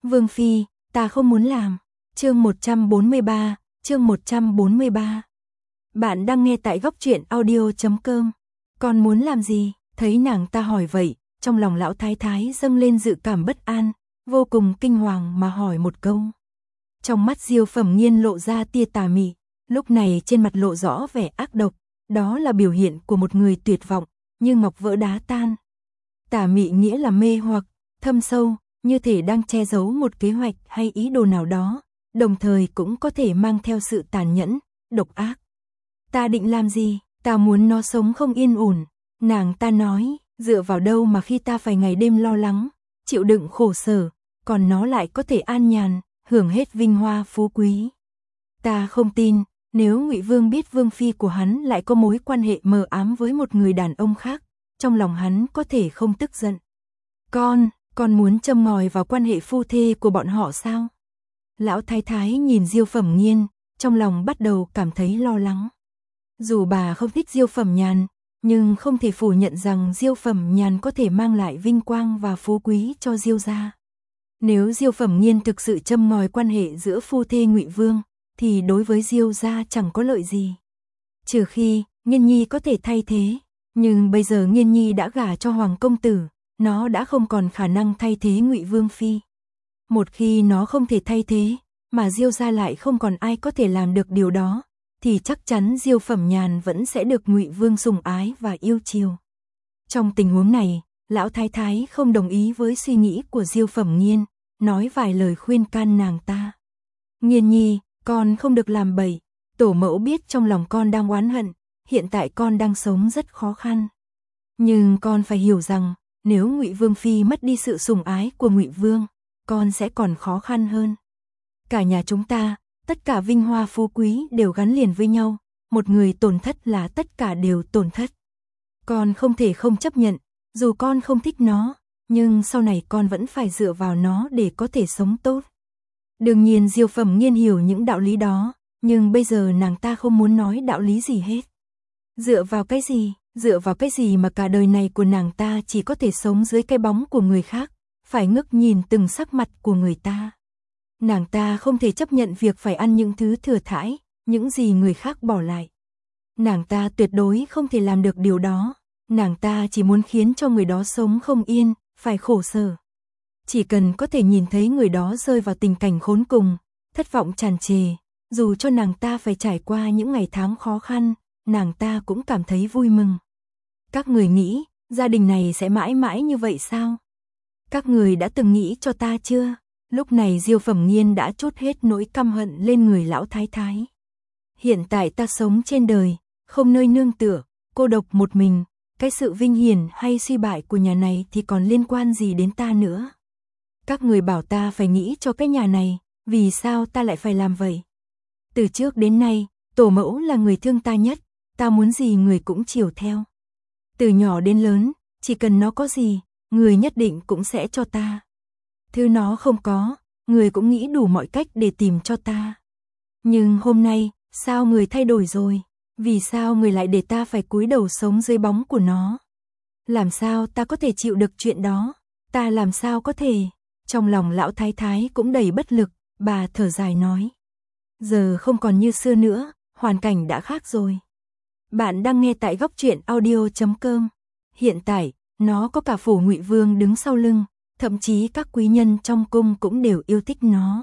Vương phi, ta không muốn làm. Chương 143, chương 143. Bạn đang nghe tại góc truyện audio.com. Con muốn làm gì? Thấy nàng ta hỏi vậy, trong lòng lão thái thái dâng lên dự cảm bất an, vô cùng kinh hoàng mà hỏi một câu. Trong mắt Diêu Phẩm Nghiên lộ ra tia tà mị, lúc này trên mặt lộ rõ vẻ ác độc, đó là biểu hiện của một người tuyệt vọng, như ngọc vỡ đá tan. Tà mị nghĩa là mê hoặc, thâm sâu, như thể đang che giấu một kế hoạch hay ý đồ nào đó, đồng thời cũng có thể mang theo sự tàn nhẫn, độc ác. Ta định làm gì? Ta muốn nó sống không yên ổn. Nàng ta nói, dựa vào đâu mà khi ta phải ngày đêm lo lắng, chịu đựng khổ sở, còn nó lại có thể an nhàn, hưởng hết vinh hoa phú quý. Ta không tin, nếu Ngụy Vương biết vương phi của hắn lại có mối quan hệ mờ ám với một người đàn ông khác, trong lòng hắn có thể không tức giận. Con muốn châm ngòi vào quan hệ phu thê của bọn họ sao? Lão thái thái nhìn Diêu Phẩm Nghiên, trong lòng bắt đầu cảm thấy lo lắng. Dù bà không thích Diêu Phẩm Nhàn, nhưng không thể phủ nhận rằng Diêu Phẩm Nhàn có thể mang lại vinh quang và phú quý cho Diêu gia. Nếu Diêu Phẩm Nghiên thực sự châm ngòi quan hệ giữa phu thê Ngụy Vương, thì đối với Diêu gia chẳng có lợi gì. Trừ khi Nghiên Nhi có thể thay thế, nhưng bây giờ Nghiên Nhi đã gả cho Hoàng công tử, nó đã không còn khả năng thay thế Ngụy Vương phi. Một khi nó không thể thay thế, mà Diêu gia lại không còn ai có thể làm được điều đó, thì chắc chắn Diêu Phẩm Nhàn vẫn sẽ được Ngụy Vương sủng ái và yêu chiều. Trong tình huống này, lão thái thái không đồng ý với suy nghĩ của Diêu Phẩm Nghiên, nói vài lời khuyên can nàng ta. Nghiên Nhi, con không được làm bậy, tổ mẫu biết trong lòng con đang oán hận, hiện tại con đang sống rất khó khăn. Nhưng con phải hiểu rằng, nếu Ngụy Vương phi mất đi sự sủng ái của Ngụy Vương, con sẽ còn khó khăn hơn. Cả nhà chúng ta, tất cả vinh hoa phú quý đều gắn liền với nhau, một người tổn thất là tất cả đều tổn thất. Con không thể không chấp nhận, dù con không thích nó, nhưng sau này con vẫn phải dựa vào nó để có thể sống tốt. Đương nhiên Diêu Phẩm Nghiên hiểu những đạo lý đó, nhưng bây giờ nàng ta không muốn nói đạo lý gì hết. Dựa vào cái gì? Dựa vào cái gì mà cả đời này của nàng ta chỉ có thể sống dưới cái bóng của người khác, phải ngước nhìn từng sắc mặt của người ta. Nàng ta không thể chấp nhận việc phải ăn những thứ thừa thãi, những gì người khác bỏ lại. Nàng ta tuyệt đối không thể làm được điều đó, nàng ta chỉ muốn khiến cho người đó sống không yên, phải khổ sở. Chỉ cần có thể nhìn thấy người đó rơi vào tình cảnh khốn cùng, thất vọng tràn trề, dù cho nàng ta phải trải qua những ngày tháng khó khăn, nàng ta cũng cảm thấy vui mừng. Các người nghĩ, gia đình này sẽ mãi mãi như vậy sao? Các người đã từng nghĩ cho ta chưa? Lúc này Diêu Phẩm Nghiên đã trút hết nỗi căm hận lên người lão thái thái. Hiện tại ta sống trên đời, không nơi nương tựa, cô độc một mình, cái sự vinh hiển hay suy bại của nhà này thì còn liên quan gì đến ta nữa? Các người bảo ta phải nghĩ cho cái nhà này, vì sao ta lại phải làm vậy? Từ trước đến nay, tổ mẫu là người thương ta nhất, ta muốn gì người cũng chiều theo. Từ nhỏ đến lớn, chỉ cần nó có gì, người nhất định cũng sẽ cho ta. Thứ nó không có, người cũng nghĩ đủ mọi cách để tìm cho ta. Nhưng hôm nay, sao người thay đổi rồi? Vì sao người lại để ta phải cúi đầu sống dưới bóng của nó? Làm sao ta có thể chịu được chuyện đó? Ta làm sao có thể? Trong lòng lão thái thái cũng đầy bất lực, bà thở dài nói. Giờ không còn như xưa nữa, hoàn cảnh đã khác rồi. Bạn đang nghe tại góc truyện audio.com. Hiện tại, nó có cả phủ Ngụy Vương đứng sau lưng, thậm chí các quý nhân trong cung cũng đều yêu thích nó.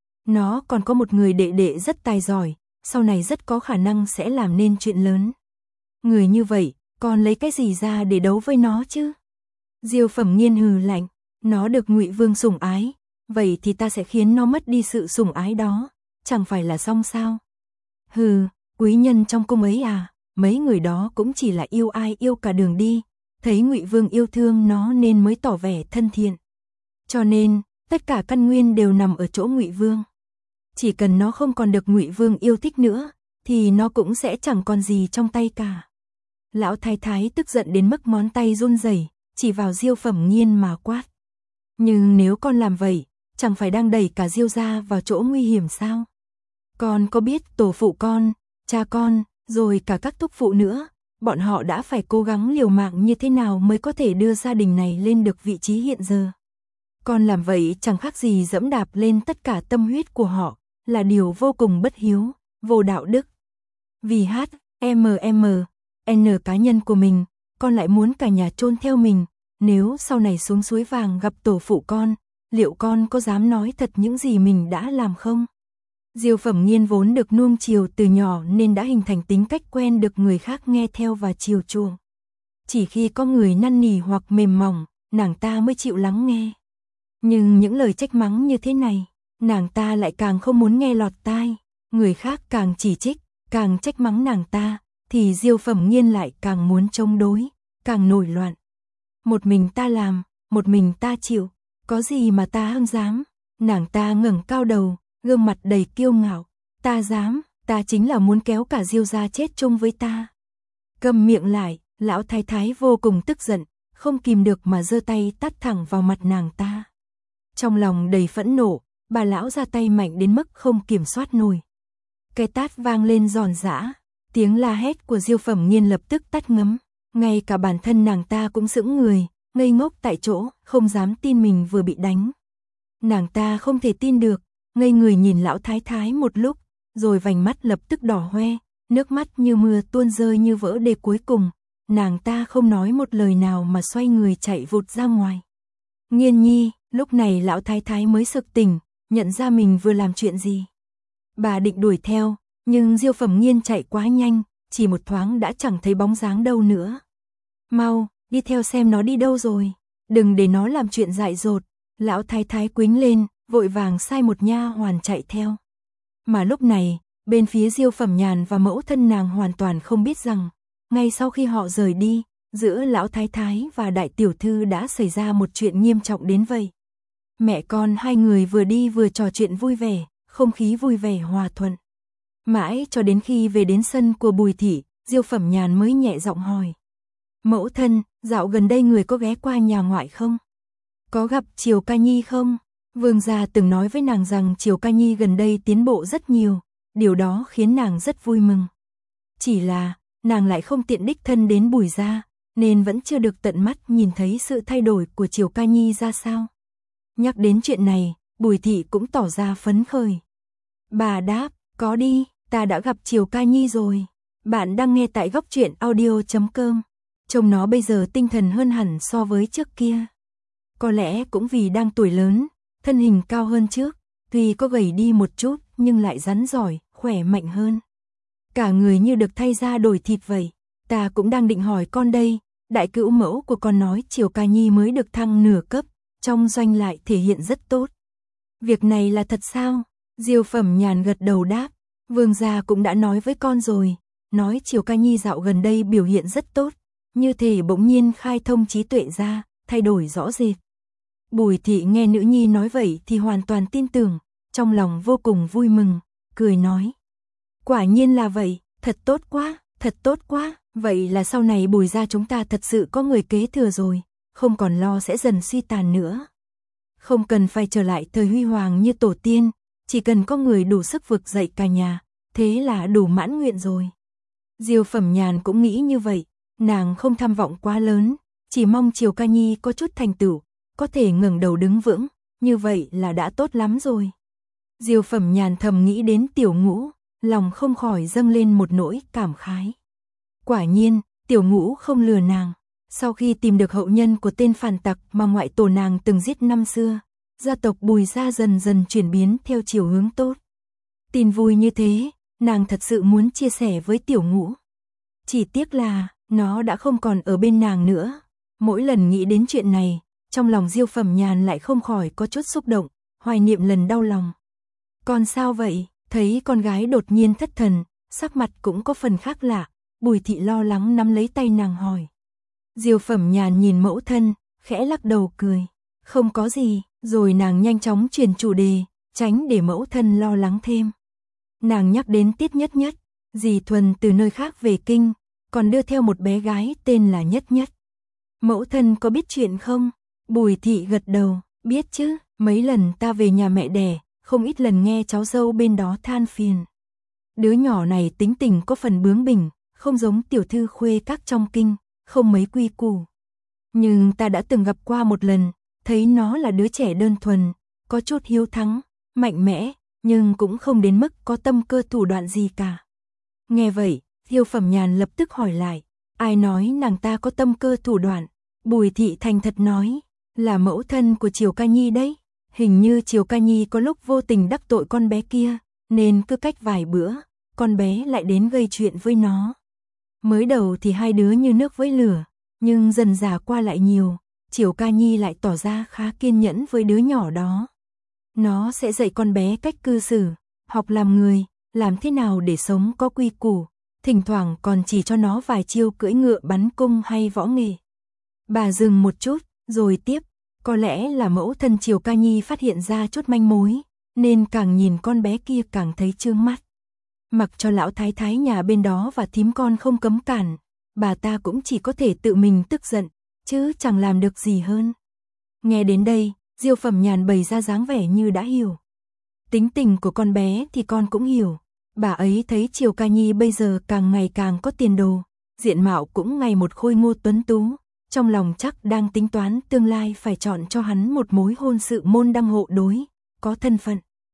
Nó còn có một người đệ đệ rất tài giỏi, sau này rất có khả năng sẽ làm nên chuyện lớn. Người như vậy, còn lấy cái gì ra để đấu với nó chứ? Diêu Phẩm Nghiên hừ lạnh, nó được Ngụy Vương sủng ái, vậy thì ta sẽ khiến nó mất đi sự sủng ái đó, chẳng phải là xong sao? Hừ, quý nhân trong cung ấy à, mấy người đó cũng chỉ là yêu ai yêu cả đường đi, thấy Ngụy Vương yêu thương nó nên mới tỏ vẻ thân thiện. Cho nên, tất cả căn nguyên đều nằm ở chỗ Ngụy Vương. Chỉ cần nó không còn được Ngụy Vương yêu thích nữa, thì nó cũng sẽ chẳng còn gì trong tay cả. Lão thái thái tức giận đến mức ngón tay run rẩy, chỉ vào Diêu Phẩm Nghiên mà quát. Nhưng nếu con làm vậy, chẳng phải đang đẩy cả Diêu gia vào chỗ nguy hiểm sao? Con có biết tổ phụ con, cha con, rồi cả các thúc phụ nữa, bọn họ đã phải cố gắng liều mạng như thế nào mới có thể đưa gia đình này lên được vị trí hiện giờ. Con làm vậy chẳng khác gì dẫm đạp lên tất cả tâm huyết của họ, là điều vô cùng bất hiếu, vô đạo đức. Vì N cá nhân của mình, con lại muốn cả nhà chôn theo mình, nếu sau này xuống suối vàng gặp tổ phụ con, liệu con có dám nói thật những gì mình đã làm không? Diêu Phẩm Nghiên vốn được nuông chiều từ nhỏ nên đã hình thành tính cách quen được người khác nghe theo và chiều chuộng. Chỉ khi có người năn nỉ hoặc mềm mỏng, nàng ta mới chịu lắng nghe. Nhưng những lời trách mắng như thế này, nàng ta lại càng không muốn nghe lọt tai. Người khác càng chỉ trích, càng trách mắng nàng ta, thì Diêu Phẩm Nghiên lại càng muốn chống đối, càng nổi loạn. Một mình ta làm, một mình ta chịu, có gì mà ta không dám. Nàng ta ngẩng cao đầu, gương mặt đầy kiêu ngạo. Ta dám, ta chính là muốn kéo cả Diêu gia chết chung với ta. Câm miệng lại, lão thái thái vô cùng tức giận, không kìm được mà giơ tay tát thẳng vào mặt nàng ta. Trong lòng đầy phẫn nộ, bà lão ra tay mạnh đến mức không kiểm soát nổi. Cái tát vang lên giòn giã, tiếng la hét của Diêu Phẩm Nghiên lập tức tắt ngấm. Ngay cả bản thân nàng ta cũng sững người, ngây ngốc tại chỗ, không dám tin mình vừa bị đánh. Nàng ta không thể tin được, ngây người nhìn lão thái thái một lúc, rồi vành mắt lập tức đỏ hoe, nước mắt như mưa tuôn rơi như vỡ đê cuối cùng. Nàng ta không nói một lời nào mà xoay người chạy vụt ra ngoài. Nghiên nhi, lúc này lão thái thái mới sực tỉnh, nhận ra mình vừa làm chuyện gì. Bà định đuổi theo, nhưng Diêu Phẩm Nghiên chạy quá nhanh, chỉ một thoáng đã chẳng thấy bóng dáng đâu nữa. Mau, đi theo xem nó đi đâu rồi, đừng để nó làm chuyện dại dột. Lão thái thái quýnh lên, vội vàng sai một nha hoàn chạy theo. Mà lúc này, bên phía Diêu Phẩm Nhàn và mẫu thân nàng hoàn toàn không biết rằng, ngay sau khi họ rời đi, giữa lão thái thái và đại tiểu thư đã xảy ra một chuyện nghiêm trọng đến vậy. Mẹ con hai người vừa đi vừa trò chuyện vui vẻ, không khí vui vẻ hòa thuận. Mãi cho đến khi về đến sân của Bùi thị, Diêu Phẩm Nhàn mới nhẹ giọng hỏi. Mẫu thân, dạo gần đây người có ghé qua nhà ngoại không? Có gặp Triều Ca Nhi không? Vương gia từng nói với nàng rằng Triều Ca Nhi gần đây tiến bộ rất nhiều, điều đó khiến nàng rất vui mừng. Chỉ là, nàng lại không tiện đích thân đến Bùi gia, nên vẫn chưa được tận mắt nhìn thấy sự thay đổi của Triều Ca Nhi ra sao. Nhắc đến chuyện này, Bùi thị cũng tỏ ra phấn khởi. Bà đáp, có đi, ta đã gặp Triều Ca Nhi rồi. Bạn đang nghe tại góc truyện audio.com. Trông nó bây giờ tinh thần hơn hẳn so với trước kia. Có lẽ cũng vì đang tuổi lớn, thân hình cao hơn trước, tuy có gầy đi một chút nhưng lại rắn giỏi, khỏe mạnh hơn. Cả người như được thay da đổi thịt vậy. Ta cũng đang định hỏi con đây, đại cữu mẫu của con nói Triều Ca Nhi mới được thăng nửa cấp, trong doanh lại thể hiện rất tốt. Việc này là thật sao? Diêu Phẩm Nhàn gật đầu đáp, vương gia cũng đã nói với con rồi, nói Triều Ca Nhi dạo gần đây biểu hiện rất tốt, như thể bỗng nhiên khai thông trí tuệ ra, thay đổi rõ rệt. Bùi thị nghe nữ nhi nói vậy thì hoàn toàn tin tưởng, trong lòng vô cùng vui mừng, cười nói. Quả nhiên là vậy, thật tốt quá, vậy là sau này Bùi gia chúng ta thật sự có người kế thừa rồi, không còn lo sẽ dần suy tàn nữa. Không cần phải trở lại thời huy hoàng như tổ tiên, chỉ cần có người đủ sức vực dậy cả nhà, thế là đủ mãn nguyện rồi. Diêu Phẩm Nhàn cũng nghĩ như vậy, nàng không tham vọng quá lớn, chỉ mong Triều Ca Nhi có chút thành tựu, có thể ngẩng đầu đứng vững, như vậy là đã tốt lắm rồi. Diêu Phẩm Nhàn thầm nghĩ đến Tiểu Ngũ, lòng không khỏi dâng lên một nỗi cảm khái. Quả nhiên, Tiểu Ngũ không lừa nàng, sau khi tìm được hậu nhân của tên phản tặc mà ngoại tổ nàng từng giết năm xưa, gia tộc Bùi gia dần dần chuyển biến theo chiều hướng tốt. Tin vui như thế, nàng thật sự muốn chia sẻ với Tiểu Ngũ. Chỉ tiếc là, nó đã không còn ở bên nàng nữa. Mỗi lần nghĩ đến chuyện này, trong lòng Diêu Phẩm Nhàn lại không khỏi có chút xúc động, hoài niệm lần đau lòng. Con sao vậy? Thấy con gái đột nhiên thất thần, sắc mặt cũng có phần khác lạ, Bùi thị lo lắng nắm lấy tay nàng hỏi. Diêu Phẩm Nhàn nhìn mẫu thân, khẽ lắc đầu cười. Không có gì, rồi nàng nhanh chóng chuyển chủ đề, tránh để mẫu thân lo lắng thêm. Nàng nhắc đến Tiết Nhất Nhất, dì Thuần từ nơi khác về kinh, còn đưa theo một bé gái tên là Nhất Nhất. Mẫu thân có biết chuyện không? Bùi thị gật đầu, biết chứ, mấy lần ta về nhà mẹ đẻ, không ít lần nghe cháu dâu bên đó than phiền. Đứa nhỏ này tính tình có phần bướng bỉnh, không giống tiểu thư khuê các trong kinh, không mấy quy củ. Nhưng ta đã từng gặp qua một lần, thấy nó là đứa trẻ đơn thuần, có chút hiếu thắng, mạnh mẽ, nhưng cũng không đến mức có tâm cơ thủ đoạn gì cả. Nghe vậy, Diêu Phẩm Nhàn lập tức hỏi lại, ai nói nàng ta có tâm cơ thủ đoạn? Bùi Thị thành thật nói, là mẫu thân của Triều Ca Nhi đấy. Hình như Triều Ca Nhi có lúc vô tình đắc tội con bé kia, nên cứ cách vài bữa, con bé lại đến gây chuyện với nó. Mới đầu thì hai đứa như nước với lửa, nhưng dần dà qua lại nhiều, Triều Ca Nhi lại tỏ ra khá kiên nhẫn với đứa nhỏ đó. Nó sẽ dạy con bé cách cư xử, học làm người, làm thế nào để sống có quy củ, thỉnh thoảng còn chỉ cho nó vài chiêu cưỡi ngựa bắn cung hay võ nghệ. Bà dừng một chút, rồi tiếp, có lẽ là mẫu thân Triều Ca Nhi phát hiện ra chút manh mối, nên càng nhìn con bé kia càng thấy chướng mắt. Mặc cho lão thái thái nhà bên đó và thím con không cấm cản, bà ta cũng chỉ có thể tự mình tức giận, chứ chẳng làm được gì hơn. Nghe đến đây, Diêu Phẩm Nhàn bày ra dáng vẻ như đã hiểu. Tính tình của con bé thì con cũng hiểu. Bà ấy thấy Triều Ca Nhi bây giờ càng ngày càng có tiền đồ, diện mạo cũng ngày một khôi ngô tuấn tú, trong lòng chắc đang tính toán tương lai phải chọn cho hắn một mối hôn sự môn đăng hộ đối, có thân phận.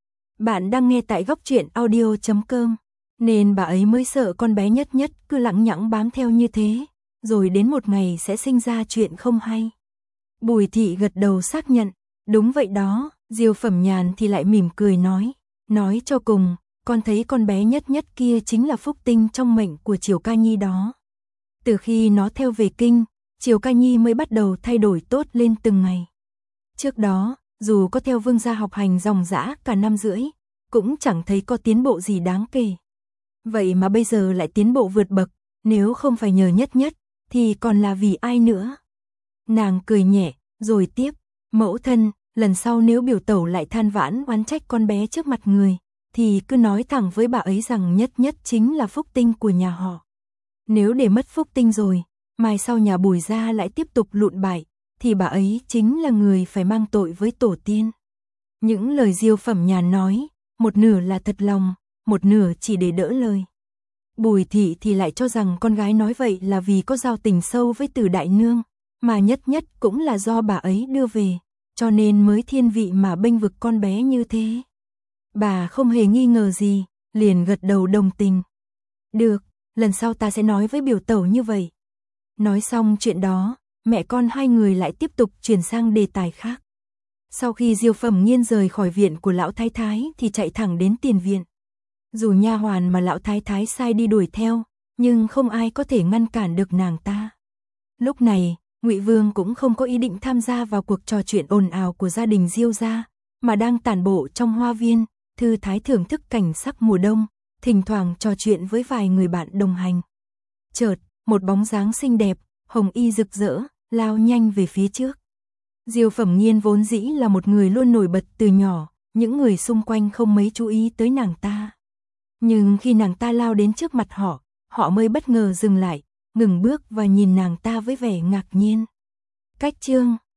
Bạn đang nghe tại góc truyện audio.com, nên bà ấy mới sợ con bé Nhất Nhất cứ lẳng nhẳng bám theo như thế, rồi đến một ngày sẽ sinh ra chuyện không hay. Bùi Thị gật đầu xác nhận, đúng vậy đó. Diêu Phẩm Nhàn thì lại mỉm cười nói cho cùng, con thấy con bé Nhất Nhất kia chính là phúc tinh trong mệnh của Triều Ca Nhi đó. Từ khi nó theo về kinh, Triều Ca Nhi mới bắt đầu thay đổi tốt lên từng ngày. Trước đó, dù có theo vương gia học hành ròng rã cả năm rưỡi, cũng chẳng thấy có tiến bộ gì đáng kể. Vậy mà bây giờ lại tiến bộ vượt bậc, nếu không phải nhờ Nhất Nhất, thì còn là vì ai nữa? Nàng cười nhẹ, rồi tiếp, mẫu thân, lần sau nếu biểu tẩu lại than vãn oán trách con bé trước mặt người, thì cứ nói thẳng với bà ấy rằng Nhất Nhất chính là phúc tinh của nhà họ. Nếu để mất phúc tinh rồi, mai sau nhà Bùi gia lại tiếp tục lụn bại, thì bà ấy chính là người phải mang tội với tổ tiên. Những lời Diêu Phẩm Nhàn nói, một nửa là thật lòng, một nửa chỉ để đỡ lời. Bùi Thị thì lại cho rằng con gái nói vậy là vì có giao tình sâu với Từ đại nương, mà Nhất Nhất cũng là do bà ấy đưa về, cho nên mới thiên vị mà bênh vực con bé như thế. Bà không hề nghi ngờ gì, liền gật đầu đồng tình. Được, lần sau ta sẽ nói với biểu tẩu như vậy. Nói xong chuyện đó, mẹ con hai người lại tiếp tục chuyển sang đề tài khác. Sau khi Diêu Phẩm Nghiên rời khỏi viện của lão thái thái thì chạy thẳng đến tiền viện. Dù nha hoàn mà lão thái thái sai đi đuổi theo, nhưng không ai có thể ngăn cản được nàng ta. Lúc này, Ngụy Vương cũng không có ý định tham gia vào cuộc trò chuyện ồn ào của gia đình Diêu gia, mà đang tản bộ trong hoa viên, thư thái thưởng thức cảnh sắc mùa đông, thỉnh thoảng trò chuyện với vài người bạn đồng hành. Chợt, một bóng dáng xinh đẹp, hồng y rực rỡ, lao nhanh về phía trước. Diêu Phẩm Nghiên vốn dĩ là một người luôn nổi bật từ nhỏ, những người xung quanh không mấy chú ý tới nàng ta. Nhưng khi nàng ta lao đến trước mặt họ, họ mới bất ngờ dừng lại, ngừng bước và nhìn nàng ta với vẻ ngạc nhiên. Cách chương